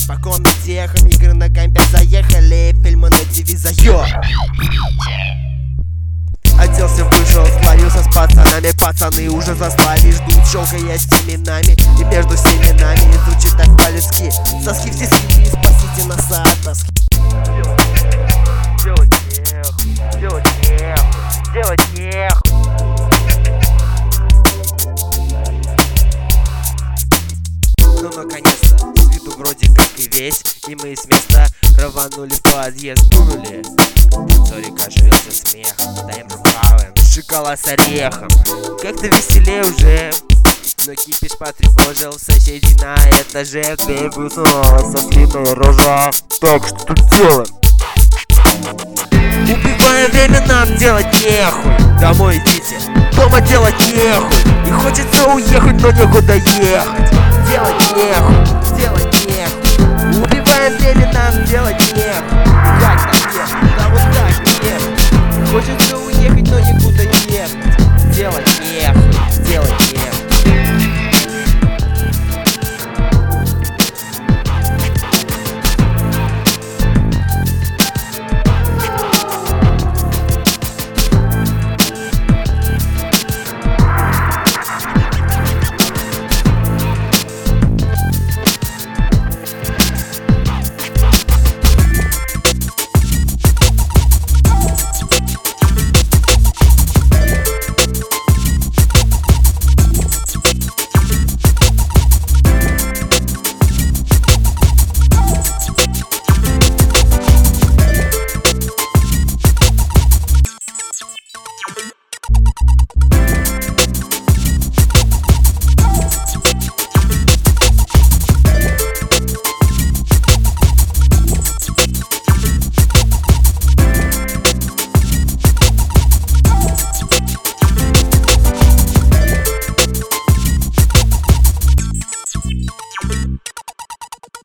по комнате эхом, игры на компе заехали, фильмы на ТВ заё. Оделся, вышел, склонился с пацанами. Пацаны уже застали, ждут, щелкая семенами. И между семенами звучит так по-людски: соски в тиски, спасите нас от тоски. Делать нехуй, делать нехуй, делать нехуй. Ну наконец-то, с виду вроде как и весь. И мы с места рванули в подъезд, дунули. Сори, оживился смех, даем рукавы, шоколад с орехом. Как-то веселее уже, но кипиш потревожил соседей на этаже, где высунулась сослиная рожа. Так, что тут делаем? Убивая время, нам делать нехуй. Домой идите, дома делать нехуй. И хочется уехать, но некуда ехать. Делать нехуй, делать нехуй. Убивая время, нам делать